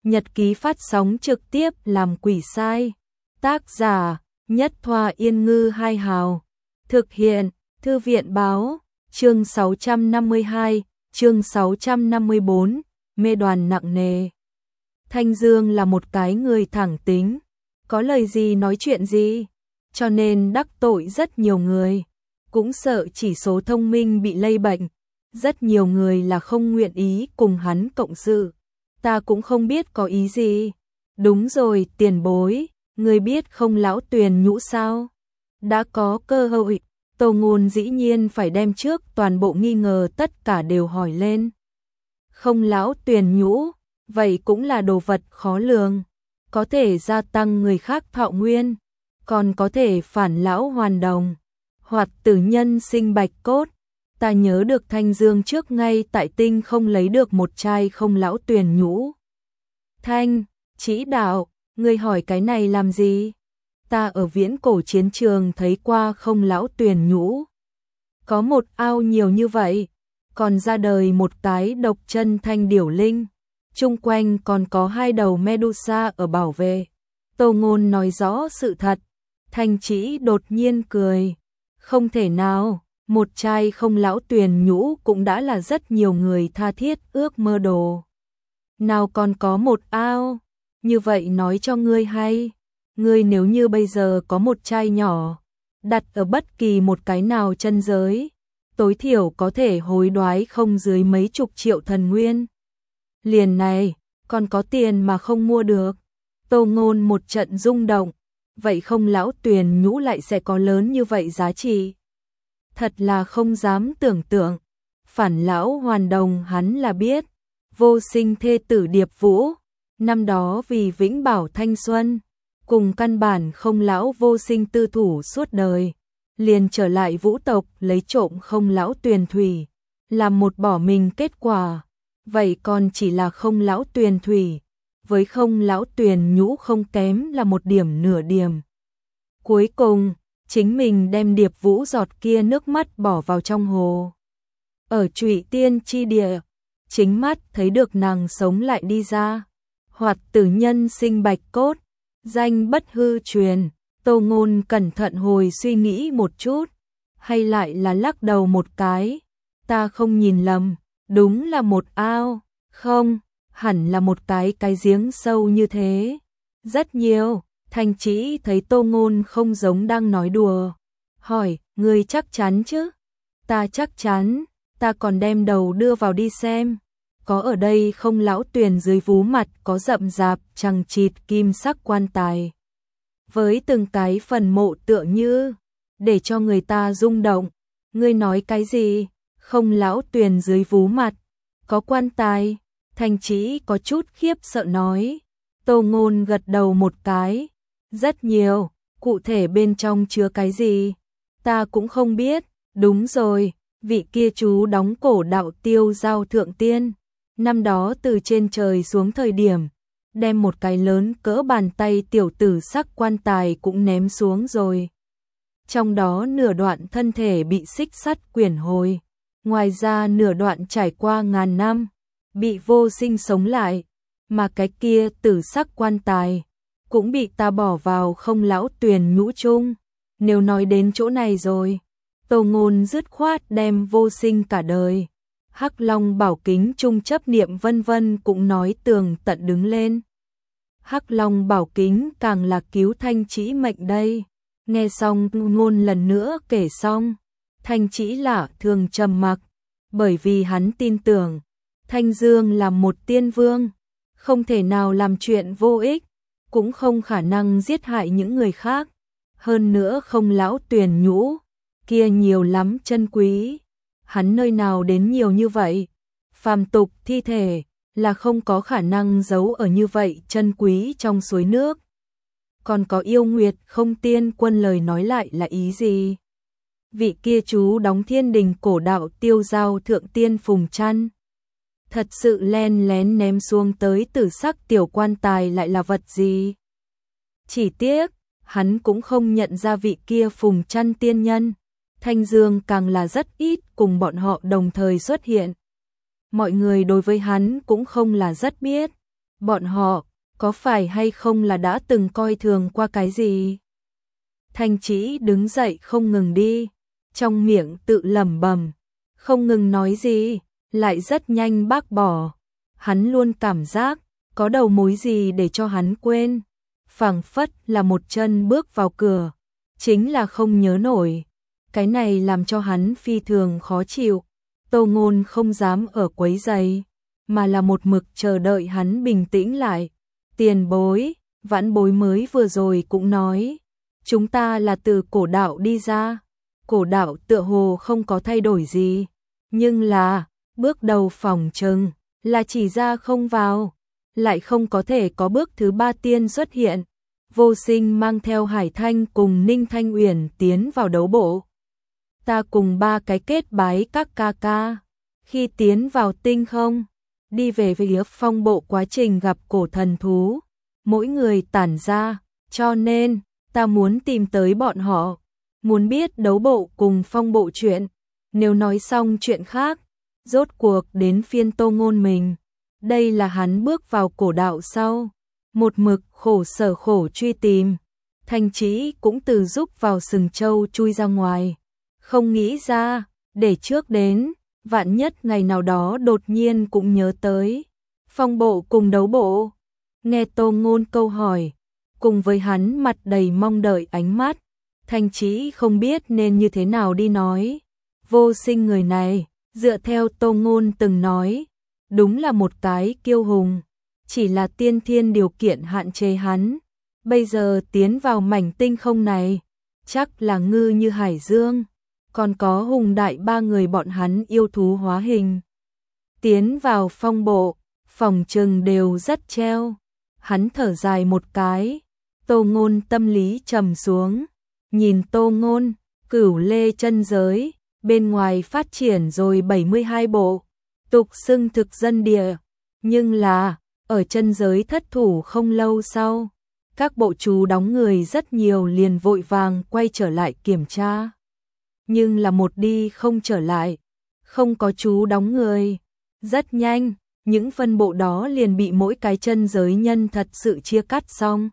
Nhật ký phát sóng trực tiếp làm quỷ sai. Tác giả Nhất Thoa Yên Ngư Hai Hào. Thực hiện Thư viện Báo. Chương 652, chương 654, mê đoàn nặng nề. Thanh Dương là một cái người thẳng tính, có lời gì nói chuyện gì, cho nên đắc tội rất nhiều người, cũng sợ chỉ số thông minh bị lây bệnh, rất nhiều người là không nguyện ý cùng hắn cộng sự. Ta cũng không biết có ý gì. Đúng rồi, tiền bối, người biết không lão Tuyền Nhũ sao? Đã có cơ hội, Tô Ngôn dĩ nhiên phải đem trước toàn bộ nghi ngờ tất cả đều hỏi lên. Không lão Tuyền Nhũ, vậy cũng là đồ vật khó lường, có thể gia tăng người khác thọ nguyên, còn có thể phản lão hoàn đồng, hoặc tử nhân sinh bạch cốt. Ta nhớ được Thanh Dương trước ngay tại Tinh không lấy được một chai không lão Tuyền Nhũ. Thanh, chỉ đạo, ngươi hỏi cái này làm gì? Ta ở viễn cổ chiến trường thấy qua không lão Tuyền Nhũ. Có một ao nhiều như vậy, còn ra đời một cái độc chân thanh điểu linh, chung quanh còn có hai đầu Medusa ở bảo vệ. Tô Ngôn nói rõ sự thật. Thanh Chỉ đột nhiên cười. Không thể nào, một chai không lão Tuyền Nhũ cũng đã là rất nhiều người tha thiết ước mơ đồ. Nào còn có một ao, như vậy nói cho ngươi hay, ngươi nếu như bây giờ có một chai nhỏ, đặt ở bất kỳ một cái nào chân giới, tối thiểu có thể hối đoái không dưới mấy chục triệu thần nguyên. Liền này, còn có tiền mà không mua được. Tô Ngôn một trận rung động, vậy không lão Tuyền Nhũ lại sẽ có lớn như vậy giá trị. Thật là không dám tưởng tượng. Phản lão hoàn đồng hắn là biết. Vô Sinh thê tử Điệp Vũ, năm đó vì vĩnh bảo thanh xuân, cùng căn bản không lão Vô Sinh tư thủ suốt đời, liền trở lại Vũ tộc lấy trộm không lão Tuyền thủy, làm một bỏ mình kết quả. Vậy còn chỉ là không lão Tuyền thủy, với không lão Tuyền Nhũ không kém là một điểm nửa điểm. Cuối cùng, chính mình đem Điệp Vũ giọt kia nước mắt bỏ vào trong hồ. Ở Trụy Tiên chi địa, chính mắt thấy được nàng sống lại đi ra, hoặc tử nhân sinh bạch cốt, danh bất hư truyền. Tô Ngôn cẩn thận hồi suy nghĩ một chút, hay lại là lắc đầu một cái. Ta không nhìn lầm, đúng là một ao, không, hẳn là một cái giếng sâu như thế. Rất nhiều. Thanh Chỉ thấy Tô Ngôn không giống đang nói đùa, hỏi, ngươi chắc chắn chứ? Ta chắc chắn, ta còn đem đầu đưa vào đi xem. Có ở đây không lão Tuyền dưới vú mặt có rậm rạp chằng chịt kim sắc quan tài. Với từng cái phần mộ tựa như, để cho người ta rung động. Ngươi nói cái gì? Không lão Tuyền dưới vú mặt, có quan tài? Thanh Chỉ có chút khiếp sợ nói. Tô Ngôn gật đầu một cái. Rất nhiều, cụ thể bên trong chứa cái gì? Ta cũng không biết. Đúng rồi, vị kia chú đóng cổ đạo Tiêu Giao thượng tiên, năm đó từ trên trời xuống thời điểm, đem một cái lớn cỡ bàn tay tiểu tử sắc quan tài cũng ném xuống rồi. Trong đó nửa đoạn thân thể bị xích sắt quyển hồi, ngoài ra nửa đoạn trải qua ngàn năm, bị vô sinh sống lại, mà cái kia tử sắc quan tài cũng bị ta bỏ vào không lão Tuyền Nhũ chung. Nếu nói đến chỗ này rồi, Tô Ngôn dứt khoát đem Vô Sinh cả đời, Hắc Long bảo kính chung chấp niệm vân vân cũng nói tường tận đứng lên. Hắc Long bảo kính càng là cứu Thanh Chỉ mệnh đây. Nghe xong Ngôn lần nữa kể xong, Thanh Chỉ lạ thường trầm mặc, bởi vì hắn tin tưởng Thanh Dương là một tiên vương, không thể nào làm chuyện vô ích, cũng không khả năng giết hại những người khác. Hơn nữa không lão Tuyền Nhũ kia nhiều lắm chân quý, hắn nơi nào đến nhiều như vậy? Phàm tục thi thể là không có khả năng giấu ở như vậy chân quý trong suối nước. Còn có yêu nguyệt không tiên quân lời nói lại là ý gì? Vị kia chú đóng thiên đình cổ đạo Tiêu Giao thượng tiên phùng chăn, thật sự len lén ném xuống tới tử sắc tiểu quan tài lại là vật gì? Chỉ tiếc, hắn cũng không nhận ra vị kia phùng chăn tiên nhân. Thanh Dương càng là rất ít cùng bọn họ đồng thời xuất hiện. Mọi người đối với hắn cũng không là rất biết. bọn họ có phải hay không là đã từng coi thường qua cái gì? Thanh Trĩ đứng dậy không ngừng đi, trong miệng tự lẩm bẩm, không ngừng nói gì, lại rất nhanh bác bỏ. Hắn luôn cảm giác có đầu mối gì để cho hắn quên, phảng phất là một chân bước vào cửa, chính là không nhớ nổi. Cái này làm cho hắn phi thường khó chịu. Tô Ngôn không dám ở quấy rầy, mà là một mực chờ đợi hắn bình tĩnh lại. Tiền bối, vãn bối mới vừa rồi cũng nói, chúng ta là từ cổ đạo đi ra, cổ đạo tựa hồ không có thay đổi gì, nhưng là, bước đầu phòng trừng, là chỉ ra không vào, lại không có thể có bước thứ ba tiên xuất hiện. Vô Sinh mang theo Hải Thanh cùng Ninh Thanh Uyển tiến vào đấu bộ. Ta cùng ba cái kết bái các ca ca, khi tiến vào tinh không, đi về phía phong bộ quá trình gặp cổ thần thú, mỗi người tản ra, cho nên, ta muốn tìm tới bọn họ, muốn biết đấu bộ cùng phong bộ chuyện, nếu nói xong chuyện khác, rốt cuộc đến phiên Tô Ngôn mình. Đây là hắn bước vào cổ đạo sau, một mực khổ sở khổ truy tìm, Thanh Trĩ cũng từ giúp vào sừng châu chui ra ngoài, không nghĩ ra, để trước đến, vạn nhất ngày nào đó đột nhiên cũng nhớ tới. Phong bộ cùng đấu bộ, nghe Tô Ngôn câu hỏi, cùng với hắn mặt đầy mong đợi ánh mắt, Thanh Trĩ không biết nên như thế nào đi nói. Vô Sinh người này, dựa theo Tô Ngôn từng nói, đúng là một cái kiêu hùng, chỉ là tiên thiên điều kiện hạn chế hắn. Bây giờ tiến vào mảnh tinh không này, chắc là ngư như hải dương, còn có hùng đại ba người bọn hắn yêu thú hóa hình. Tiến vào phong bộ, phòng trừng đều rất treo. Hắn thở dài một cái, Tô Ngôn tâm lý trầm xuống, nhìn Tô Ngôn, Cửu Lê chân giới, bên ngoài phát triển rồi 72 bộ, tục xưng thực dân địa, nhưng là, ở chân giới thất thủ không lâu sau, các bộ chú đóng người rất nhiều liền vội vàng quay trở lại kiểm tra. Nhưng là một đi không trở lại, không có chú đóng người. Rất nhanh, những phân bộ đó liền bị mỗi cái chân giới nhân thật sự chia cắt xong.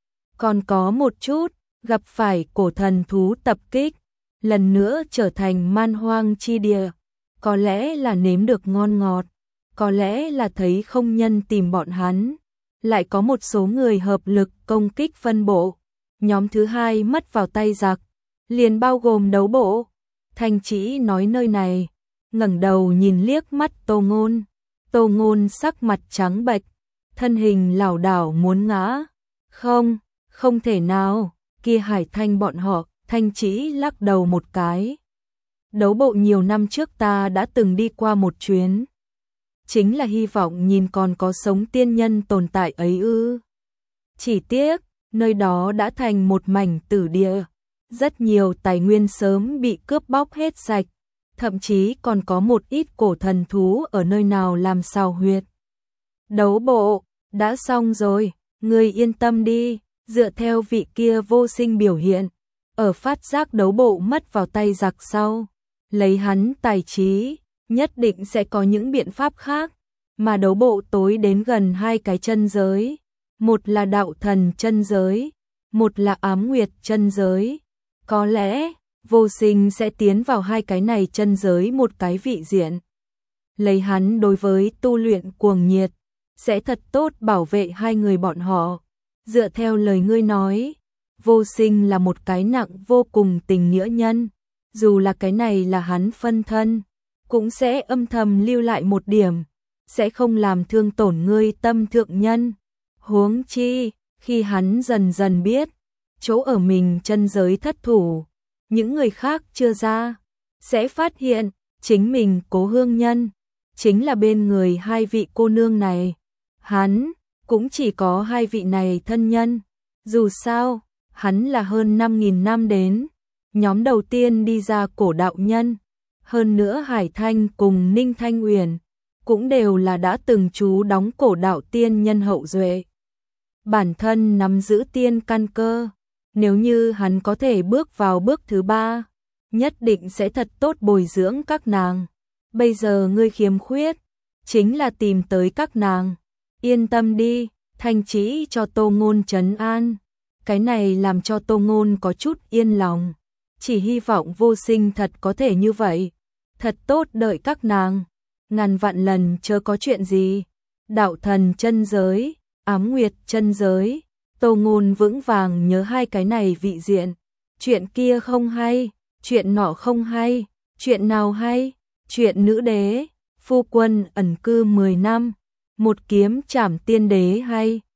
Còn có một chút, gặp phải cổ thần thú tập kích, lần nữa trở thành man hoang chi địa, có lẽ là nếm được ngon ngọt, có lẽ là thấy không nhân tìm bọn hắn, lại có một số người hợp lực công kích phân bộ. Nhóm thứ hai mất vào tay giặc, liền bao gồm đấu bộ. Thanh Trĩ nói nơi này, ngẩng đầu nhìn liếc mắt Tô Ngôn. Tô Ngôn sắc mặt trắng bệch, thân hình lảo đảo muốn ngã. Không thể nào, kia Hải Thanh bọn họ. Thanh Trĩ lắc đầu một cái. Đấu bộ nhiều năm trước ta đã từng đi qua một chuyến, chính là hy vọng nhìn còn có sống tiên nhân tồn tại ấy ư. Chỉ tiếc, nơi đó đã thành một mảnh tử địa, rất nhiều tài nguyên sớm bị cướp bóc hết sạch, thậm chí còn có một ít cổ thần thú ở nơi nào làm sao huyệt. Đấu bộ, đã xong rồi, ngươi yên tâm đi, dựa theo vị kia Vô Sinh biểu hiện, ở phát giác đấu bộ mất vào tay giặc sau, lấy hắn tài trí, nhất định sẽ có những biện pháp khác, mà đấu bộ tối đến gần hai cái chân giới, một là đạo thần chân giới, một là ám nguyệt chân giới. Có lẽ, Vô Sinh sẽ tiến vào hai cái này chân giới một cái vị diện. Lấy hắn đối với tu luyện cuồng nhiệt, sẽ thật tốt bảo vệ hai người bọn họ. Dựa theo lời ngươi nói, Vô Sinh là một cái nặng vô cùng tình nghĩa nhân, dù là cái này là hắn phân thân, cũng sẽ âm thầm lưu lại một điểm, sẽ không làm thương tổn ngươi tâm thượng nhân. Huống chi, khi hắn dần dần biết, chỗ ở mình chân giới thất thủ, những người khác chưa ra, sẽ phát hiện, chính mình Cố Hương Nhân, chính là bên người hai vị cô nương này. Hắn, cũng chỉ có hai vị này thân nhân, dù sao, hắn là hơn 5.000 năm đến, nhóm đầu tiên đi ra cổ đạo nhân, hơn nữa Hải Thanh cùng Ninh Thanh Uyển, cũng đều là đã từng trú đóng cổ đạo tiên nhân hậu duệ. Bản thân nắm giữ tiên căn cơ, nếu như hắn có thể bước vào bước thứ ba, nhất định sẽ thật tốt bồi dưỡng các nàng. Bây giờ ngươi khiếm khuyết, chính là tìm tới các nàng. Yên tâm đi, Thanh chỉ cho Tô Ngôn trấn an. Cái này làm cho Tô Ngôn có chút yên lòng. Chỉ hy vọng Vô Sinh thật có thể như vậy. Thật tốt đợi các nàng. Ngàn vạn lần chớ có chuyện gì. Đạo thần chân giới, ám nguyệt chân giới. Tô Ngôn vững vàng nhớ hai cái này vị diện. Chuyện kia không hay, chuyện nọ không hay, chuyện nào hay, chuyện nữ đế, phu quân ẩn cư 10 năm, một kiếm trảm tiên đế hay.